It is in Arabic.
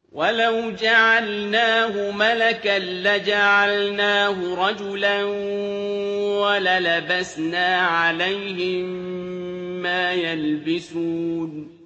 وَلَوْ جَعَلْنَاهُ مَلَكًا لَّجَعَلْنَاهُ رَجُلًا وَلَلَبَسْنَا عَلَيْهِم مَّا يَلْبِسُونَ